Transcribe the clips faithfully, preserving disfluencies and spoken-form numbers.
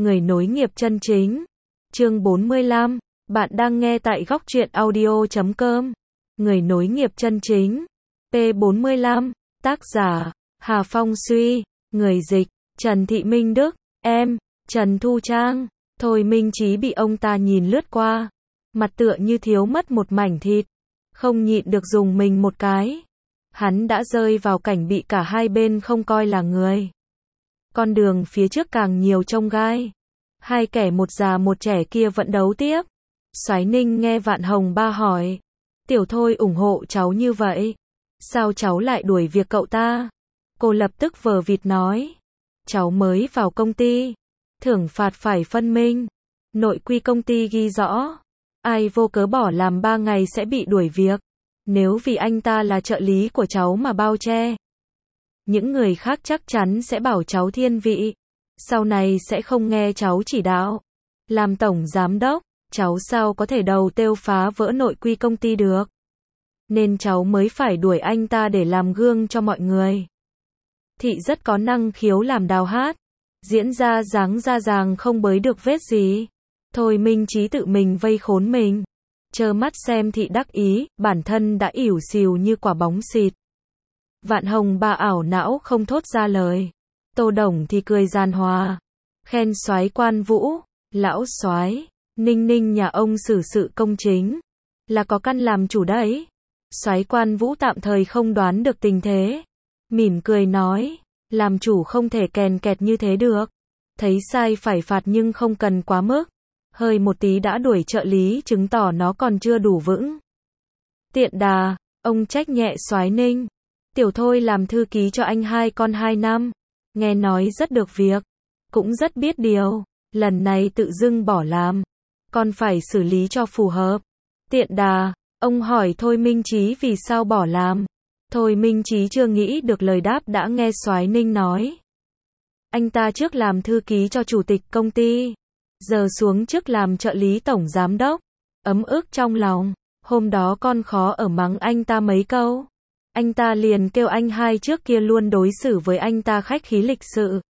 Người nối nghiệp chân chính. Chương bốn mươi lăm. Bạn đang nghe tại góc truyện audio chấm com. Người nối nghiệp chân chính. P bốn mươi lăm. Tác giả: Hà Phong Suy. Người dịch: Trần Thị Minh Đức. Em: Trần Thu Trang. Thôi Minh Chí bị ông ta nhìn lướt qua, mặt tựa như thiếu mất một mảnh thịt, không nhịn được dùng mình một cái. Hắn đã rơi vào cảnh bị cả hai bên không coi là người. Con đường phía trước càng nhiều chông gai. Hai kẻ một già một trẻ kia vẫn đấu tiếp. Soái Ninh nghe Vạn Hồng Ba hỏi: Tiểu Thôi ủng hộ cháu như vậy, sao cháu lại đuổi việc cậu ta? Cô lập tức vờ vịt nói: Cháu mới vào công ty, thưởng phạt phải phân minh. Nội quy công ty ghi rõ, ai vô cớ bỏ làm ba ngày sẽ bị đuổi việc. Nếu vì anh ta là trợ lý của cháu mà bao che, những người khác chắc chắn sẽ bảo cháu thiên vị, sau này sẽ không nghe cháu chỉ đạo. Làm tổng giám đốc, cháu sao có thể đầu têu phá vỡ nội quy công ty được. Nên cháu mới phải đuổi anh ta để làm gương cho mọi người. Thị rất có năng khiếu làm đào hát, diễn ra dáng ra dàng không bới được vết gì. Thôi Minh Chí tự mình vây khốn mình, trơ mắt xem thị đắc ý, bản thân đã ỉu xìu như quả bóng xịt. Vạn Hồng Ba ảo não không thốt ra lời. Tô Đồng thì cười giàn hòa, khen soái Quan Vũ: Lão soái, Ninh Ninh nhà ông xử sự công chính, là có căn làm chủ đấy. Soái Quan Vũ tạm thời không đoán được tình thế, mỉm cười nói: Làm chủ không thể kèn kẹt như thế được. Thấy sai phải phạt nhưng không cần quá mức. Hơi một tí đã đuổi trợ lý chứng tỏ nó còn chưa đủ vững. Tiện đà, ông trách nhẹ Soái Ninh: Tiểu Thôi làm thư ký cho anh hai con hai năm, nghe nói rất được việc, cũng rất biết điều. Lần này tự dưng bỏ làm, còn phải xử lý cho phù hợp. Tiện đà, ông hỏi Thôi Minh Chí vì sao bỏ làm. Thôi Minh Chí chưa nghĩ được lời đáp đã nghe Soái Ninh nói: Anh ta trước làm thư ký cho chủ tịch công ty, giờ xuống trước làm trợ lý tổng giám đốc. Ấm ức trong lòng, hôm đó con khó ở mắng anh ta mấy câu. Anh ta liền kêu anh hai trước kia luôn đối xử với anh ta khách khí lịch sự,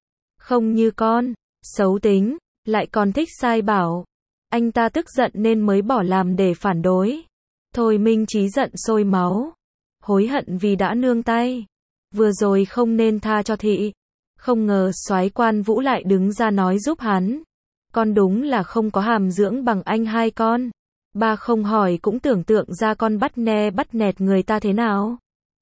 không như con, xấu tính, lại còn thích sai bảo. Anh ta tức giận nên mới bỏ làm để phản đối. Thôi Minh Chí giận sôi máu, hối hận vì đã nương tay, vừa rồi không nên tha cho thị. Không ngờ soái Quan Vũ lại đứng ra nói giúp hắn. Con đúng là không có hàm dưỡng bằng anh hai con. Ba không hỏi cũng tưởng tượng ra con bắt ne bắt nẹt người ta thế nào.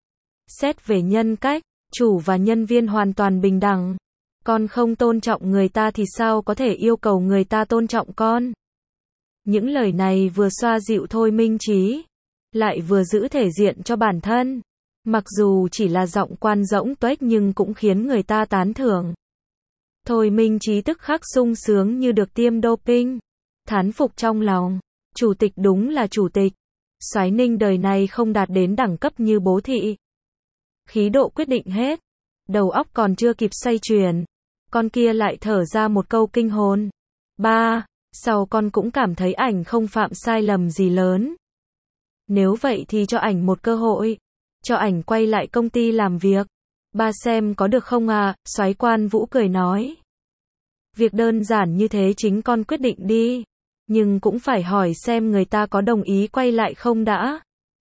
Xét về nhân cách, chủ và nhân viên hoàn toàn bình đẳng. Con không tôn trọng người ta thì sao có thể yêu cầu người ta tôn trọng con. Những lời này vừa xoa dịu Thôi Minh Chí, lại vừa giữ thể diện cho bản thân. Mặc dù chỉ là giọng quan rỗng tuếch nhưng cũng khiến người ta tán thưởng. Thôi Minh Chí tức khắc sung sướng như được tiêm doping, thán phục trong lòng. Chủ tịch đúng là chủ tịch. Soái Ninh đời này không đạt đến đẳng cấp như bố thị. Khí độ quyết định hết, đầu óc còn chưa kịp xoay chuyển, con kia lại thở ra một câu kinh hồn: Ba, sau con cũng cảm thấy ảnh không phạm sai lầm gì lớn. Nếu vậy thì cho ảnh một cơ hội, cho ảnh quay lại công ty làm việc. Ba xem có được không à? Soái Quan Vũ cười nói: Việc đơn giản như thế chính con quyết định đi, nhưng cũng phải hỏi xem người ta có đồng ý quay lại không đã.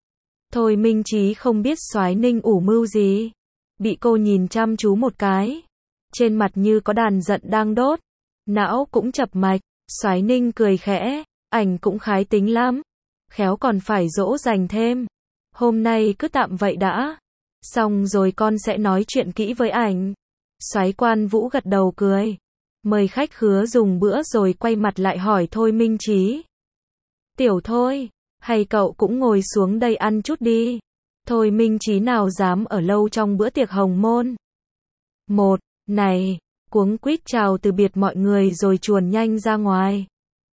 Thôi Minh Chí không biết Soái Ninh ủ mưu gì, bị cô nhìn chăm chú một cái, trên mặt như có đàn giận đang đốt, não cũng chập mạch. Soái Ninh cười khẽ: Ảnh cũng khái tính lắm, khéo còn phải dỗ dành thêm. Hôm nay cứ tạm vậy đã, xong rồi con sẽ nói chuyện kỹ với ảnh. Soái Quan Vũ gật đầu cười, mời khách khứa dùng bữa rồi quay mặt lại hỏi Thôi Minh Chí: Tiểu Thôi, hay cậu cũng ngồi xuống đây ăn chút đi. Thôi Minh Chí nào dám ở lâu trong bữa tiệc hồng môn. Một, này, cuống quýt chào từ biệt mọi người rồi chuồn nhanh ra ngoài.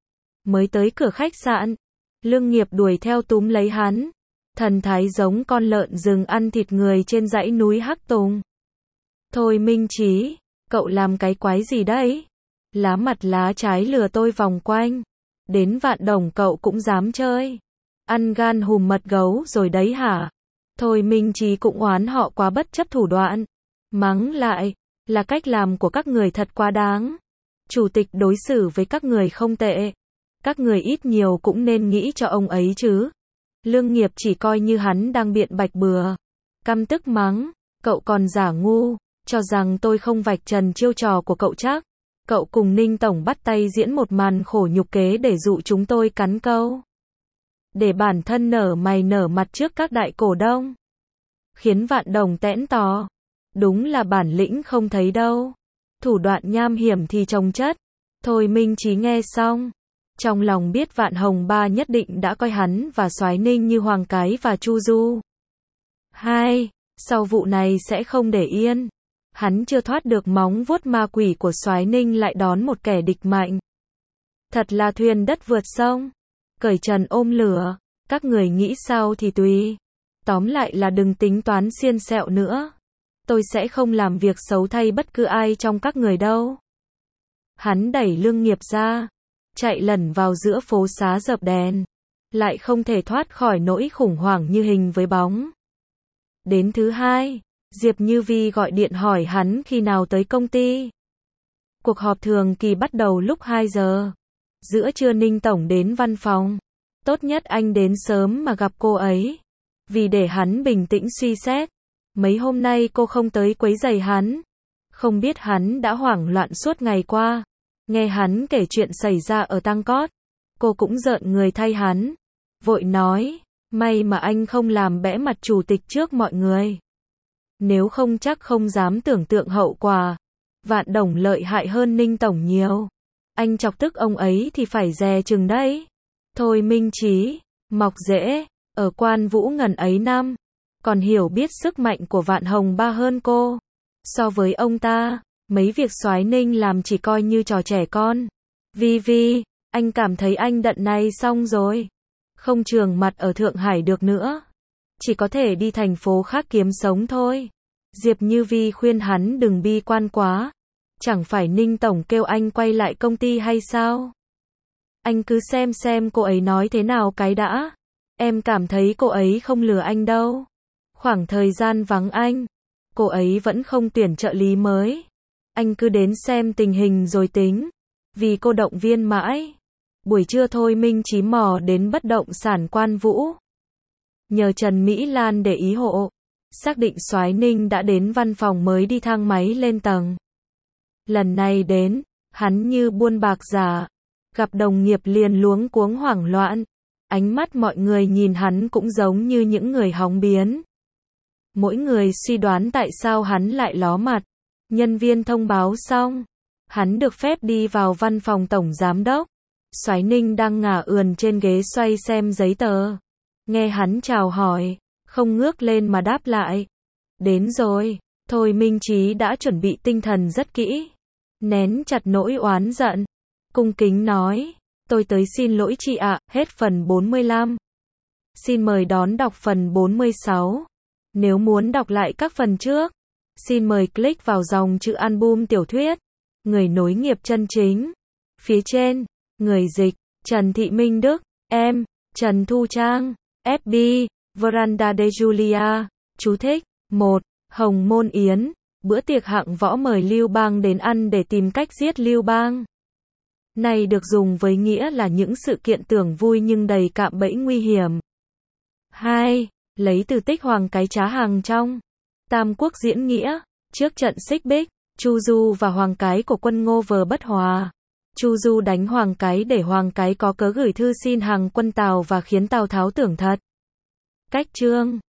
Mới tới cửa khách sạn, Lương Nghiệp đuổi theo túm lấy hắn, thần thái giống con lợn rừng ăn thịt người trên dãy núi Hắc Tùng. Thôi Minh Chí, cậu làm cái quái gì đấy? Lá mặt lá trái lừa tôi vòng quanh, đến Vạn Đồng cậu cũng dám chơi, ăn gan hùm mật gấu rồi đấy hả? Thôi Minh Chí cũng oán họ quá bất chấp thủ đoạn, mắng lại: Là cách làm của các người thật quá đáng. Chủ tịch đối xử với các người không tệ. Các người ít nhiều cũng nên nghĩ cho ông ấy chứ. Lương Nghiệp chỉ coi như hắn đang biện bạch bừa. Căm tức mắng, cậu còn giả ngu, cho rằng tôi không vạch trần chiêu trò của cậu chắc. Cậu cùng Ninh Tổng bắt tay diễn một màn khổ nhục kế để dụ chúng tôi cắn câu. Để bản thân nở mày nở mặt trước các đại cổ đông. Khiến Vạn Đồng tẽn tò. Đúng là bản lĩnh không thấy đâu. Thủ đoạn nham hiểm thì chồng chất. Thôi Minh Chí nghe xong. Trong lòng biết Vạn Hồng Ba nhất định đã coi hắn và Soái Ninh như Hoàng Cái và Chu Du. Hai, sau vụ này sẽ không để yên. Hắn chưa thoát được móng vuốt ma quỷ của Soái Ninh lại đón một kẻ địch mạnh. Thật là thuyền đất vượt sông. Cởi trần ôm lửa. Các người nghĩ sao thì tùy. Tóm lại là đừng tính toán xiên xẹo nữa. Tôi sẽ không làm việc xấu thay bất cứ ai trong các người đâu. Hắn đẩy Lương Nghiệp ra. Chạy lẩn vào giữa phố xá dập đèn. Lại không thể thoát khỏi nỗi khủng hoảng như hình với bóng. Đến thứ hai, Diệp Như Vi gọi điện hỏi hắn khi nào tới công ty. Cuộc họp thường kỳ bắt đầu lúc hai giờ. Giữa trưa Ninh Tổng đến văn phòng. Tốt nhất anh đến sớm mà gặp cô ấy. Vì để hắn bình tĩnh suy xét. Mấy hôm nay cô không tới quấy rầy hắn. Không biết hắn đã hoảng loạn suốt ngày qua. Nghe hắn kể chuyện xảy ra ở Tăng Cót. Cô cũng rợn người thay hắn. Vội nói, may mà anh không làm bẽ mặt chủ tịch trước mọi người. Nếu không chắc không dám tưởng tượng hậu quả. Vạn Đồng lợi hại hơn Ninh Tổng nhiều. Anh chọc tức ông ấy thì phải dè chừng đấy. Thôi Minh Chí, mọc rễ, ở Quan Vũ ngần ấy năm. Còn hiểu biết sức mạnh của Vạn Hồng Ba hơn cô. So với ông ta, mấy việc Soái Ninh làm chỉ coi như trò trẻ con. Vi Vi, anh cảm thấy anh đận này xong rồi. Không trường mặt ở Thượng Hải được nữa. Chỉ có thể đi thành phố khác kiếm sống thôi. Diệp Như Vi khuyên hắn đừng bi quan quá. Chẳng phải Ninh Tổng kêu anh quay lại công ty hay sao? Anh cứ xem xem cô ấy nói thế nào cái đã. Em cảm thấy cô ấy không lừa anh đâu. Khoảng thời gian vắng anh, cô ấy vẫn không tuyển trợ lý mới. Anh cứ đến xem tình hình rồi tính. Vì cô động viên mãi. Buổi trưa thôi Minh Chí mò đến bất động sản Quan Vũ. Nhờ Trần Mỹ Lan để ý hộ. Xác định Soái Ninh đã đến văn phòng mới đi thang máy lên tầng. Lần này đến, hắn như buôn bạc giả. Gặp đồng nghiệp liền luống cuống hoảng loạn. Ánh mắt mọi người nhìn hắn cũng giống như những người hóng biến. Mỗi người suy đoán tại sao hắn lại ló mặt. Nhân viên thông báo xong. Hắn được phép đi vào văn phòng tổng giám đốc. Soái Ninh đang ngả ườn trên ghế xoay xem giấy tờ. Nghe hắn chào hỏi, không ngước lên mà đáp lại. Đến rồi, thôi Minh Chí đã chuẩn bị tinh thần rất kỹ. Nén chặt nỗi oán giận. Cung kính nói, tôi tới xin lỗi chị ạ, hết phần bốn mươi lăm. Xin mời đón đọc phần bốn mươi sáu. Nếu muốn đọc lại các phần trước, xin mời click vào dòng chữ album tiểu thuyết. Người nối nghiệp chân chính. Phía trên, người dịch, Trần Thị Minh Đức, em, Trần Thu Trang, ép bê, Veranda de Julia, chú thích, một. Hồng Môn Yến, bữa tiệc hạng võ mời Lưu Bang đến ăn để tìm cách giết Lưu Bang. Này được dùng với nghĩa là những sự kiện tưởng vui nhưng đầy cạm bẫy nguy hiểm. hai. Lấy từ tích Hoàng Cái Trá Hàng trong Tam Quốc diễn nghĩa, trước trận xích bích, Chu Du và Hoàng Cái của quân Ngô vờ bất hòa. Chu Du đánh Hoàng Cái để Hoàng Cái có cớ gửi thư xin hàng quân Tào và khiến Tào Tháo tưởng thật. Cách chương